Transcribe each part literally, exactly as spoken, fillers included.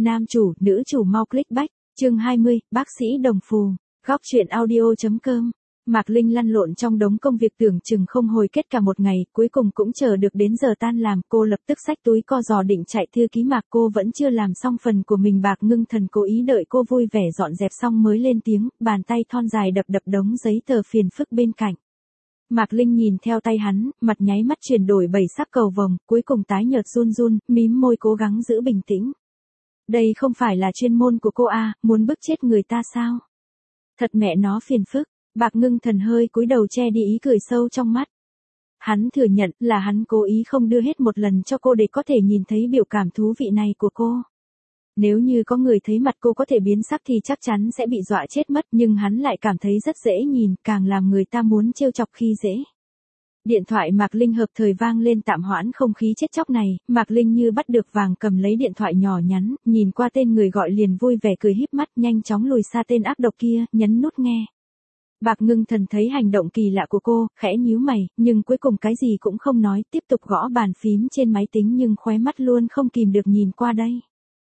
Nam chủ, nữ chủ mau click back. Chương hai mươi, bác sĩ Đồng Phù. Góc truyện audio.com. Mạc Linh lăn lộn trong đống công việc tưởng chừng không hồi kết cả một ngày, cuối cùng cũng chờ được đến giờ tan làm, cô lập tức xách túi co giò định chạy thư ký Mạc, cô vẫn chưa làm xong phần của mình. Bạc Ngưng Thần cố ý đợi cô vui vẻ dọn dẹp xong mới lên tiếng, bàn tay thon dài đập đập đống giấy tờ phiền phức bên cạnh. Mạc Linh nhìn theo tay hắn, mặt nháy mắt chuyển đổi bảy sắc cầu vồng, cuối cùng tái nhợt run run, mím môi cố gắng giữ bình tĩnh. Đây không phải là chuyên môn của cô à, muốn bức chết người ta sao? Thật mẹ nó phiền phức. Bạc Ngưng Thần hơi cúi đầu che đi ý cười sâu trong mắt. Hắn thừa nhận là hắn cố ý không đưa hết một lần cho cô để có thể nhìn thấy biểu cảm thú vị này của cô. Nếu như có người thấy mặt cô có thể biến sắc thì chắc chắn sẽ bị dọa chết mất, nhưng hắn lại cảm thấy rất dễ nhìn, càng làm người ta muốn trêu chọc khi dễ. Điện thoại Mạc Linh hợp thời vang lên tạm hoãn không khí chết chóc này, Mạc Linh như bắt được vàng cầm lấy điện thoại nhỏ nhắn, nhìn qua tên người gọi liền vui vẻ cười híp mắt, nhanh chóng lùi xa tên ác độc kia, nhấn nút nghe. Bạc Ngưng Thần thấy hành động kỳ lạ của cô, khẽ nhíu mày, nhưng cuối cùng cái gì cũng không nói, tiếp tục gõ bàn phím trên máy tính nhưng khóe mắt luôn không kìm được nhìn qua đây.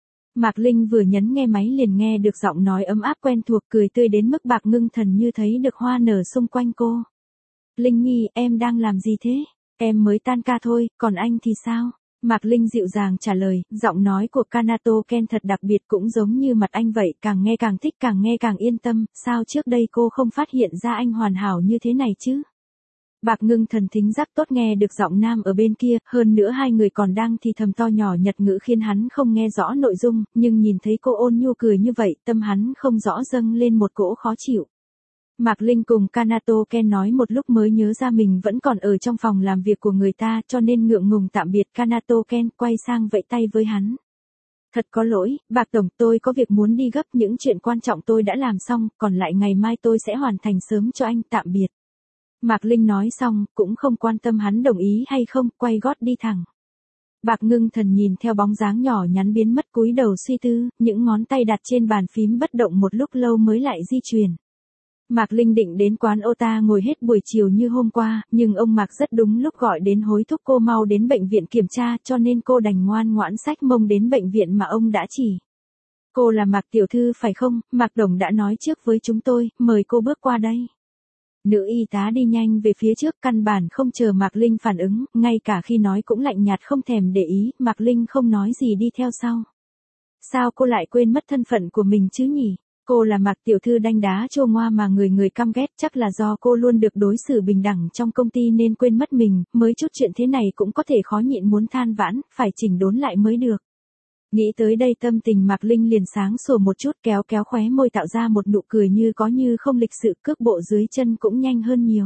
Mạc Linh vừa nhấn nghe máy liền nghe được giọng nói ấm áp quen thuộc, cười tươi đến mức Bạc Ngưng Thần như thấy được hoa nở xung quanh cô. Linh Nhi, em đang làm gì thế? Em mới tan ca thôi, còn anh thì sao? Mạc Linh dịu dàng trả lời, giọng nói của Kanato Ken thật đặc biệt, cũng giống như mặt anh vậy, càng nghe càng thích, càng nghe càng yên tâm, sao trước đây cô không phát hiện ra anh hoàn hảo như thế này chứ? Bạc Ngưng Thần thính giác tốt nghe được giọng nam ở bên kia, hơn nữa hai người còn đang thì thầm to nhỏ Nhật ngữ khiến hắn không nghe rõ nội dung, nhưng nhìn thấy cô ôn nhu cười như vậy, tâm hắn không rõ dâng lên một cỗ khó chịu. Mạc Linh cùng Kanato Ken nói một lúc mới nhớ ra mình vẫn còn ở trong phòng làm việc của người ta, cho nên ngượng ngùng tạm biệt. Kanato Ken quay sang vẫy tay với hắn. Thật có lỗi, Bạc Tổng, tôi có việc muốn đi gấp, những chuyện quan trọng tôi đã làm xong, còn lại ngày mai tôi sẽ hoàn thành sớm cho anh, tạm biệt. Mạc Linh nói xong, cũng không quan tâm hắn đồng ý hay không, quay gót đi thẳng. Bạc Ngưng Thần nhìn theo bóng dáng nhỏ nhắn biến mất cúi đầu suy tư, những ngón tay đặt trên bàn phím bất động một lúc lâu mới lại di chuyển. Mạc Linh định đến quán Ota ngồi hết buổi chiều như hôm qua, nhưng ông Mạc rất đúng lúc gọi đến hối thúc cô mau đến bệnh viện kiểm tra, cho nên cô đành ngoan ngoãn xách mông đến bệnh viện mà ông đã chỉ. Cô là Mạc tiểu thư phải không? Mạc Đồng đã nói trước với chúng tôi, mời cô bước qua đây. Nữ y tá đi nhanh về phía trước, căn bản không chờ Mạc Linh phản ứng, ngay cả khi nói cũng lạnh nhạt không thèm để ý, Mạc Linh không nói gì đi theo sau. Sao cô lại quên mất thân phận của mình chứ nhỉ? Cô là Mạc tiểu thư đanh đá trô ngoa mà người người căm ghét, chắc là do cô luôn được đối xử bình đẳng trong công ty nên quên mất mình, mới chút chuyện thế này cũng có thể khó nhịn muốn than vãn, phải chỉnh đốn lại mới được. Nghĩ tới đây tâm tình Mạc Linh liền sáng sủa một chút, kéo kéo khóe môi tạo ra một nụ cười như có như không, lịch sự, cước bộ dưới chân cũng nhanh hơn nhiều.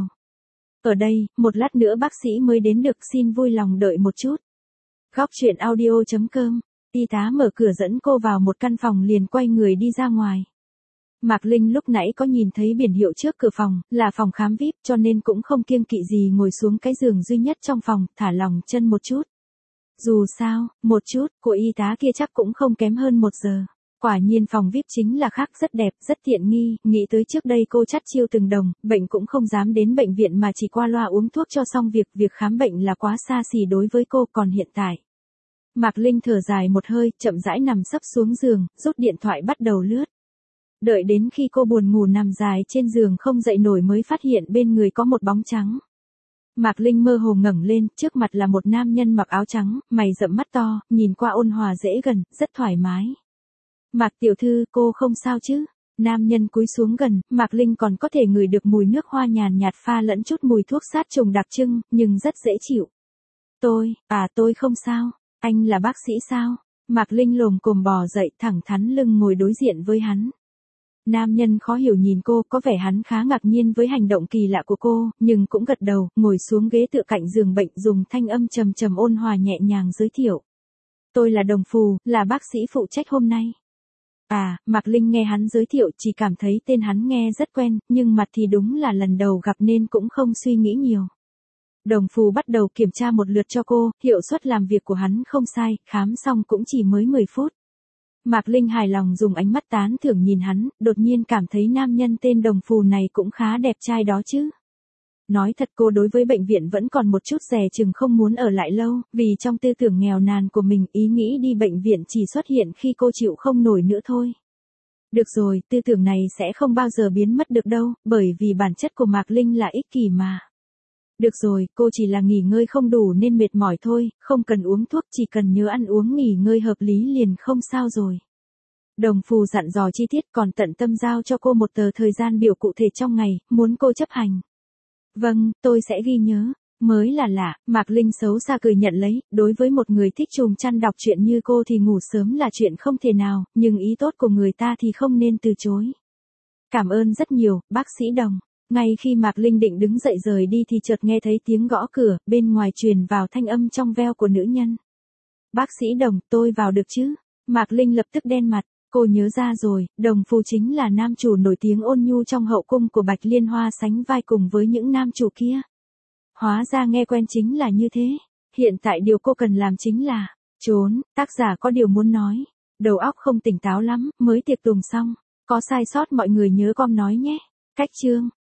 Ở đây, một lát nữa bác sĩ mới đến được, xin vui lòng đợi một chút. Góc truyện audio.com. Y tá mở cửa dẫn cô vào một căn phòng liền quay người đi ra ngoài. Mạc Linh lúc nãy có nhìn thấy biển hiệu trước cửa phòng, là phòng khám vi ai pi, cho nên cũng không kiêng kỵ gì ngồi xuống cái giường duy nhất trong phòng, thả lỏng chân một chút. Dù sao, một chút, của y tá kia chắc cũng không kém hơn một giờ. Quả nhiên phòng vi ai pi chính là khác, rất đẹp, rất tiện nghi, nghĩ tới trước đây cô chắt chiu từng đồng, bệnh cũng không dám đến bệnh viện mà chỉ qua loa uống thuốc cho xong việc, việc khám bệnh là quá xa xỉ đối với cô, còn hiện tại. Mạc Linh thở dài một hơi, chậm rãi nằm sấp xuống giường, rút điện thoại bắt đầu lướt. Đợi đến khi cô buồn ngủ nằm dài trên giường không dậy nổi mới phát hiện bên người có một bóng trắng. Mạc Linh mơ hồ ngẩng lên, trước mặt là một nam nhân mặc áo trắng, mày rậm mắt to, nhìn qua ôn hòa dễ gần, rất thoải mái. Mạc tiểu thư, cô không sao chứ? Nam nhân cúi xuống gần, Mạc Linh còn có thể ngửi được mùi nước hoa nhàn nhạt pha lẫn chút mùi thuốc sát trùng đặc trưng, nhưng rất dễ chịu. Tôi, à tôi không sao, anh là bác sĩ sao? Mạc Linh lồm cồm bò dậy, thẳng thắn lưng ngồi đối diện với hắn. Nam nhân khó hiểu nhìn cô, có vẻ hắn khá ngạc nhiên với hành động kỳ lạ của cô, nhưng cũng gật đầu, ngồi xuống ghế tựa cạnh giường bệnh, dùng thanh âm trầm trầm ôn hòa nhẹ nhàng giới thiệu. Tôi là Đồng Phù, là bác sĩ phụ trách hôm nay. À, Mạc Linh nghe hắn giới thiệu chỉ cảm thấy tên hắn nghe rất quen, nhưng mặt thì đúng là lần đầu gặp nên cũng không suy nghĩ nhiều. Đồng Phù bắt đầu kiểm tra một lượt cho cô, hiệu suất làm việc của hắn không sai, khám xong cũng chỉ mới mười phút. Mạc Linh hài lòng dùng ánh mắt tán thưởng nhìn hắn, đột nhiên cảm thấy nam nhân tên Đồng Phù này cũng khá đẹp trai đó chứ. Nói thật cô đối với bệnh viện vẫn còn một chút dè chừng không muốn ở lại lâu, vì trong tư tưởng nghèo nàn của mình ý nghĩ đi bệnh viện chỉ xuất hiện khi cô chịu không nổi nữa thôi. Được rồi, tư tưởng này sẽ không bao giờ biến mất được đâu, bởi vì bản chất của Mạc Linh là ích kỷ mà. Được rồi, cô chỉ là nghỉ ngơi không đủ nên mệt mỏi thôi, không cần uống thuốc, chỉ cần nhớ ăn uống nghỉ ngơi hợp lý liền không sao rồi. Đồng Phù dặn dò chi tiết còn tận tâm giao cho cô một tờ thời gian biểu cụ thể trong ngày, muốn cô chấp hành. Vâng, tôi sẽ ghi nhớ. Mới là lạ, Mạc Linh xấu xa cười nhận lấy, đối với một người thích chùm chăn đọc truyện như cô thì ngủ sớm là chuyện không thể nào, nhưng ý tốt của người ta thì không nên từ chối. Cảm ơn rất nhiều, bác sĩ Đồng. Ngay khi Mạc Linh định đứng dậy rời đi thì chợt nghe thấy tiếng gõ cửa, bên ngoài truyền vào thanh âm trong veo của nữ nhân. Bác sĩ Đồng, tôi vào được chứ? Mạc Linh lập tức đen mặt, cô nhớ ra rồi, Đồng Phù chính là nam chủ nổi tiếng ôn nhu trong hậu cung của Bạch Liên Hoa sánh vai cùng với những nam chủ kia. Hóa ra nghe quen chính là như thế. Hiện tại điều cô cần làm chính là trốn, tác giả có điều muốn nói. Đầu óc không tỉnh táo lắm, mới tiệc tùng xong. Có sai sót mọi người nhớ com nói nhé. Cách chương.